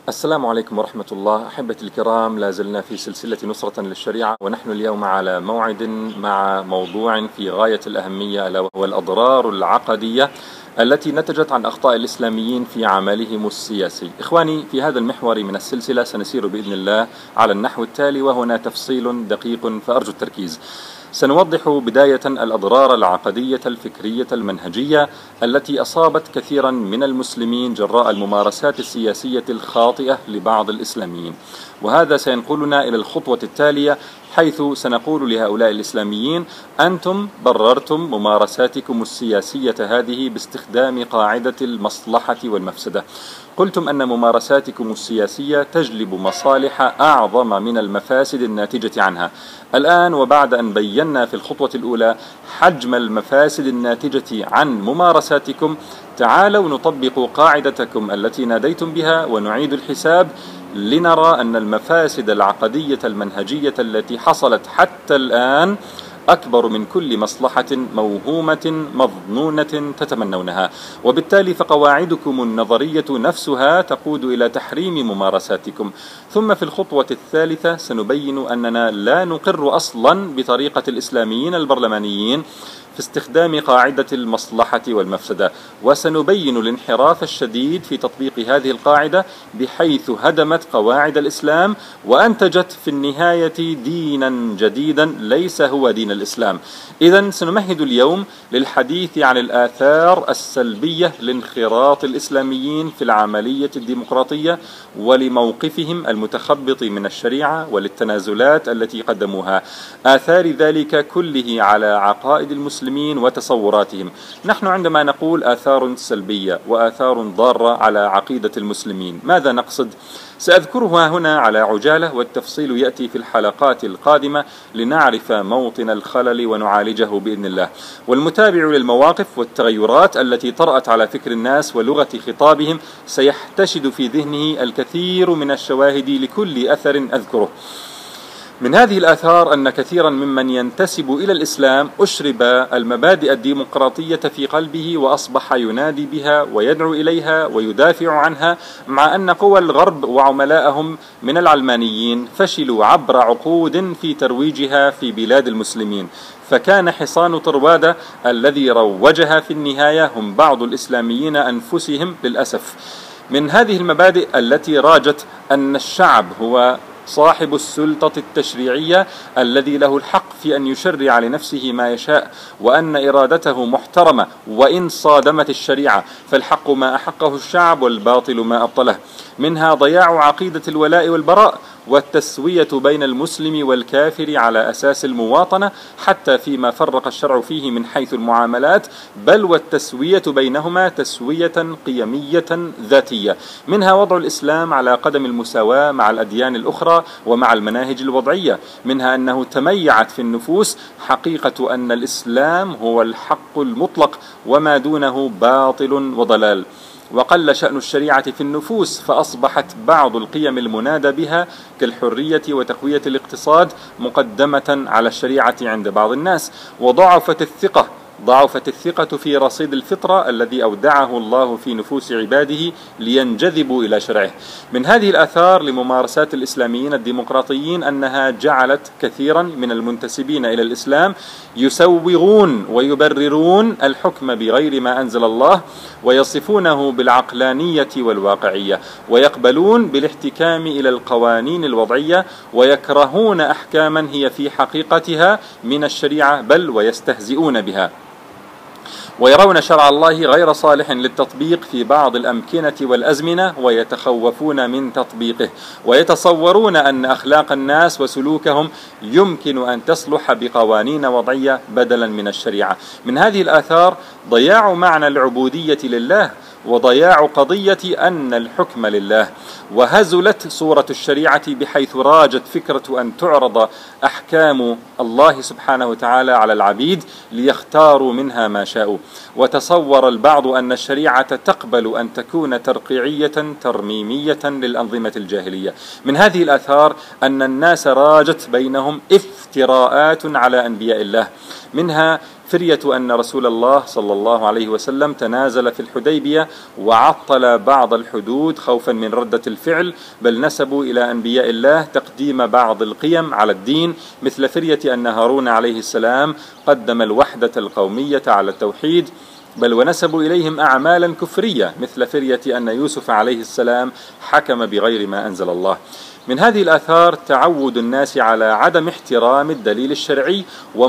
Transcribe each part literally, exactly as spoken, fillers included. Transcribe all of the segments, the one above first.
السلام عليكم ورحمة الله. أحبتي الكرام، لا زلنا في سلسلة نصرة للشريعة، ونحن اليوم على موعد مع موضوع في غاية الأهمية، ألا وهو الأضرار العقدية التي نتجت عن أخطاء الإسلاميين في عملهم السياسي. إخواني، في هذا المحور من السلسلة سنسير بإذن الله على النحو التالي، وهنا تفصيل دقيق فأرجو التركيز. سنوضح بداية الأضرار العقدية الفكرية المنهجية التي أصابت كثيرا من المسلمين جراء الممارسات السياسية الخاطئة لبعض الإسلاميين، وهذا سينقلنا إلى الخطوة التالية، حيث سنقول لهؤلاء الإسلاميين: أنتم بررتم ممارساتكم السياسية هذه باستخدام قاعدة المصلحة والمفسدة. قلتم أن ممارساتكم السياسية تجلب مصالح أعظم من المفاسد الناتجة عنها. الآن، وبعد أن بينا في الخطوة الأولى حجم المفاسد الناتجة عن ممارساتكم، تعالوا نطبق قاعدتكم التي ناديتم بها ونعيد الحساب، لنرى أن المفاسد العقدية المنهجية التي حصلت حتى الآن أكبر من كل مصلحة موهومة مظنونة تتمنونها، وبالتالي فقواعدكم النظرية نفسها تقود إلى تحريم ممارساتكم. ثم في الخطوة الثالثة سنبين أننا لا نقر أصلا بطريقة الإسلاميين البرلمانيين في استخدام قاعدة المصلحة والمفسدة، وسنبين الانحراف الشديد في تطبيق هذه القاعدة بحيث هدمت قواعد الإسلام وأنتجت في النهاية دينا جديدا ليس هو دين الإسلام. إذن سنمهد اليوم للحديث عن الآثار السلبية لانخراط الإسلاميين في العملية الديمقراطية ولموقفهم المتخبط من الشريعة وللتنازلات التي قدموها، آثار ذلك كله على عقائد المسلمين وتصوراتهم. نحن عندما نقول آثار سلبية وآثار ضارة على عقيدة المسلمين، ماذا نقصد؟ سأذكرها هنا على عجالة، والتفصيل يأتي في الحلقات القادمة لنعرف موطن الخلل ونعالجه بإذن الله. والمتابع للمواقف والتغيرات التي طرأت على فكر الناس ولغة خطابهم سيحتشد في ذهنه الكثير من الشواهد لكل أثر أذكره. من هذه الآثار أن كثيرا ممن ينتسب إلى الإسلام أشرب المبادئ الديمقراطية في قلبه، وأصبح ينادي بها ويدعو إليها ويدافع عنها، مع أن قوى الغرب وعملاءهم من العلمانيين فشلوا عبر عقود في ترويجها في بلاد المسلمين، فكان حصان طروادة الذي روجها في النهاية هم بعض الإسلاميين أنفسهم للأسف. من هذه المبادئ التي راجت أن الشعب هو صاحب السلطة التشريعية الذي له الحق في أن يشرع لنفسه ما يشاء، وأن إرادته محترمة وإن صادمت الشريعة فالحق ما أحقه الشعب والباطل ما أبطله. منها ضياع عقيدة الولاء والبراء والتسوية بين المسلم والكافر على أساس المواطنة، حتى فيما فرق الشرع فيه من حيث المعاملات، بل والتسوية بينهما تسوية قيمية ذاتية. منها وضع الإسلام على قدم المساواة مع الأديان الأخرى ومع المناهج الوضعية. منها أنه تميعت في النفوس حقيقة أن الإسلام هو الحق المطلق وما دونه باطل وضلال، وقل شأن الشريعة في النفوس، فأصبحت بعض القيم المنادى بها كالحرية وتقوية الاقتصاد مقدمة على الشريعة عند بعض الناس، وضعفت الثقة ضعفت الثقة في رصيد الفطرة الذي أودعه الله في نفوس عباده لينجذبوا إلى شرعه. من هذه الآثار لممارسات الإسلاميين الديمقراطيين أنها جعلت كثيرا من المنتسبين إلى الإسلام يسوغون ويبررون الحكم بغير ما أنزل الله، ويصفونه بالعقلانية والواقعية، ويقبلون بالاحتكام إلى القوانين الوضعية، ويكرهون أحكاما هي في حقيقتها من الشريعة، بل ويستهزئون بها، ويرون شرع الله غير صالح للتطبيق في بعض الأمكنة والأزمنة ويتخوفون من تطبيقه، ويتصورون أن أخلاق الناس وسلوكهم يمكن أن تصلح بقوانين وضعية بدلا من الشريعة. من هذه الآثار ضياع معنى العبودية لله، وضياع قضية أن الحكم لله، وهزلت صورة الشريعة بحيث راجت فكرة أن تعرض أحكام الله سبحانه وتعالى على العبيد ليختاروا منها ما شاءوا، وتصور البعض أن الشريعة تقبل أن تكون ترقيعية ترميمية للأنظمة الجاهلية. من هذه الآثار أن الناس راجت بينهم افتراءات على أنبياء الله، منها فرية أن رسول الله صلى الله عليه وسلم تنازل في الحديبية وعطل بعض الحدود خوفا من ردة الفعل، بل نسبوا إلى أنبياء الله تقديم بعض القيم على الدين، مثل فرية أن هارون عليه السلام قدم الوحدة القومية على التوحيد، بل ونسبوا إليهم أعمالا كفرية، مثل فرية أن يوسف عليه السلام حكم بغير ما أنزل الله. من هذه الآثار تعود الناس على عدم احترام الدليل الشرعي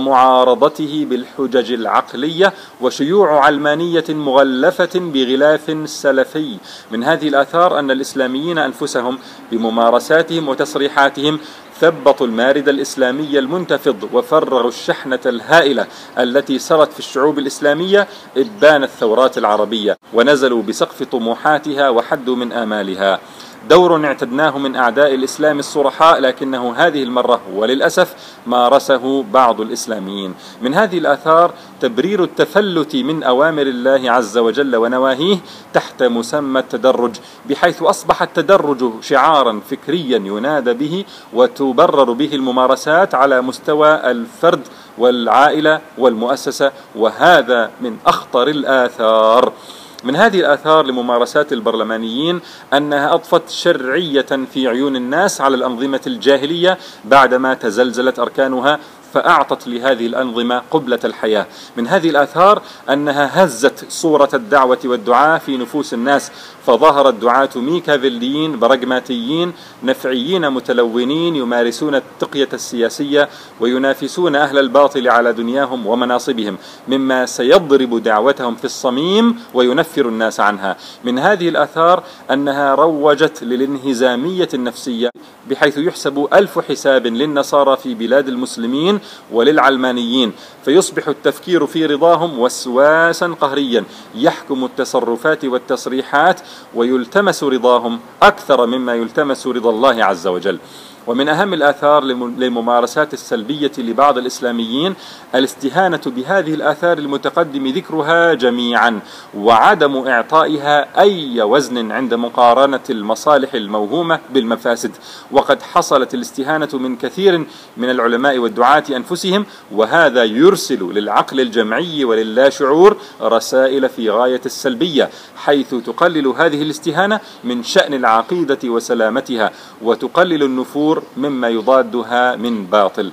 ومعارضته بالحجج العقلية، وشيوع علمانية مغلفة بغلاف سلفي. من هذه الآثار أن الإسلاميين أنفسهم بممارساتهم وتصريحاتهم ثبطوا المارد الإسلامي المنتفض، وفرغوا الشحنة الهائلة التي سرت في الشعوب الإسلامية إبان الثورات العربية، ونزلوا بسقف طموحاتها وحدوا من آمالها. دور اعتدناه من أعداء الإسلام الصرحاء، لكنه هذه المرة وللأسف مارسه بعض الإسلاميين. من هذه الآثار تبرير التفلت من أوامر الله عز وجل ونواهيه تحت مسمى التدرج، بحيث أصبح التدرج شعارا فكريا ينادى به وتبرر به الممارسات على مستوى الفرد والعائلة والمؤسسة، وهذا من أخطر الآثار. من هذه الآثار لممارسات البرلمانيين أنها أضفت شرعية في عيون الناس على الأنظمة الجاهلية بعدما تزلزلت أركانها، فأعطت لهذه الأنظمة قبلة الحياة. من هذه الآثار أنها هزت صورة الدعوة والدعاء في نفوس الناس، فظهر الدعاة ميكافيليين براغماتيين نفعيين متلونين يمارسون التقية السياسية وينافسون أهل الباطل على دنياهم ومناصبهم، مما سيضرب دعوتهم في الصميم وينفر الناس عنها. من هذه الآثار أنها روجت للانهزامية النفسية، بحيث يحسب ألف حساب للنصارى في بلاد المسلمين وللعلمانيين، فيصبح التفكير في رضاهم وسواسا قهريا يحكم التصرفات والتصريحات، ويلتمس رضاهم أكثر مما يلتمس رضا الله عز وجل. ومن أهم الآثار للممارسات السلبية لبعض الإسلاميين الاستهانة بهذه الآثار المتقدم ذكرها جميعا، وعدم إعطائها أي وزن عند مقارنة المصالح الموهومة بالمفاسد. وقد حصلت الاستهانة من كثير من العلماء والدعاة أنفسهم، وهذا يرسل للعقل الجمعي وللا شعور رسائل في غاية السلبية، حيث تقلل هذه الاستهانة من شأن العقيدة وسلامتها، وتقلل النفور مما يضادها من باطل.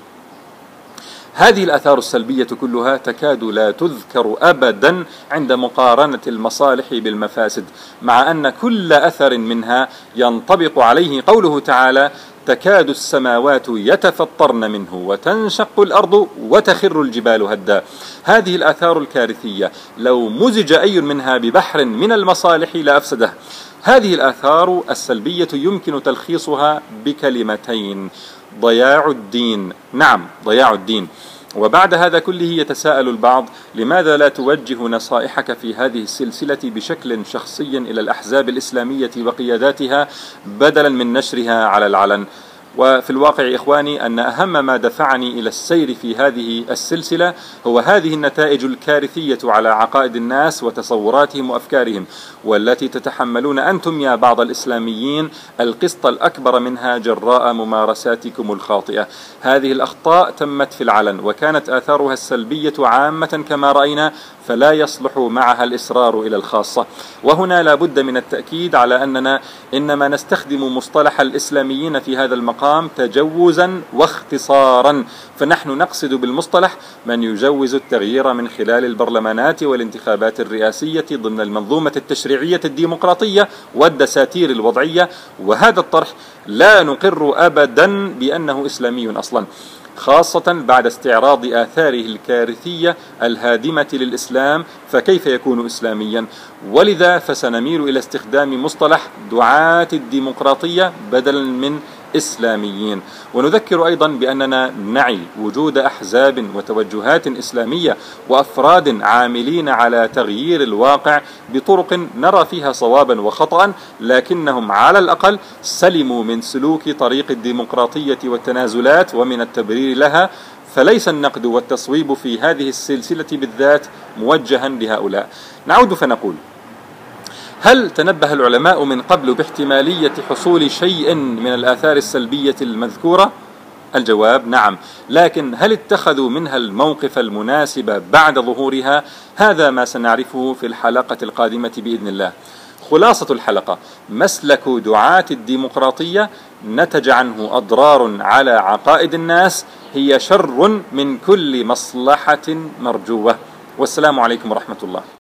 هذه الآثار السلبية كلها تكاد لا تذكر أبدا عند مقارنة المصالح بالمفاسد، مع أن كل أثر منها ينطبق عليه قوله تعالى: تكاد السماوات يتفطرن منه وتنشق الأرض وتخر الجبال هدا. هذه الآثار الكارثية لو مزج أي منها ببحر من المصالح لأفسده. هذه الآثار السلبية يمكن تلخيصها بكلمتين: ضياع الدين. نعم، ضياع الدين. وبعد هذا كله يتساءل البعض: لماذا لا توجه نصائحك في هذه السلسلة بشكل شخصي إلى الأحزاب الإسلامية وقياداتها بدلا من نشرها على العلن؟ وفي الواقع إخواني أن أهم ما دفعني إلى السير في هذه السلسلة هو هذه النتائج الكارثية على عقائد الناس وتصوراتهم وأفكارهم، والتي تتحملون أنتم يا بعض الإسلاميين القسط الأكبر منها جراء ممارساتكم الخاطئة. هذه الأخطاء تمت في العلن، وكانت آثارها السلبية عامة كما رأينا، فلا يصلح معها الإصرار إلى الخاصة. وهنا لا بد من التأكيد على أننا إنما نستخدم مصطلح الإسلاميين في هذا المقام تجوزا واختصارا، فنحن نقصد بالمصطلح من يجوز التغيير من خلال البرلمانات والانتخابات الرئاسية ضمن المنظومة التشريعية الديمقراطية والدساتير الوضعية، وهذا الطرح لا نقر أبدا بأنه إسلامي أصلا، خاصة بعد استعراض آثاره الكارثية الهادمة للإسلام، فكيف يكون إسلاميا؟ ولذا فسنميل إلى استخدام مصطلح دعاة الديمقراطية بدلا من إسلاميين. ونذكر أيضا بأننا نعي وجود أحزاب وتوجهات إسلامية وأفراد عاملين على تغيير الواقع بطرق نرى فيها صوابا وخطأ، لكنهم على الأقل سلموا من سلوك طريق الديمقراطية والتنازلات ومن التبرير لها، فليس النقد والتصويب في هذه السلسلة بالذات موجها لهؤلاء. نعود فنقول: هل تنبه العلماء من قبل باحتمالية حصول شيء من الآثار السلبية المذكورة؟ الجواب نعم، لكن هل اتخذوا منها الموقف المناسب بعد ظهورها؟ هذا ما سنعرفه في الحلقة القادمة بإذن الله. خلاصة الحلقة: مسلك دعاة الديمقراطية نتج عنه أضرار على عقائد الناس هي شر من كل مصلحة مرجوة. والسلام عليكم ورحمة الله.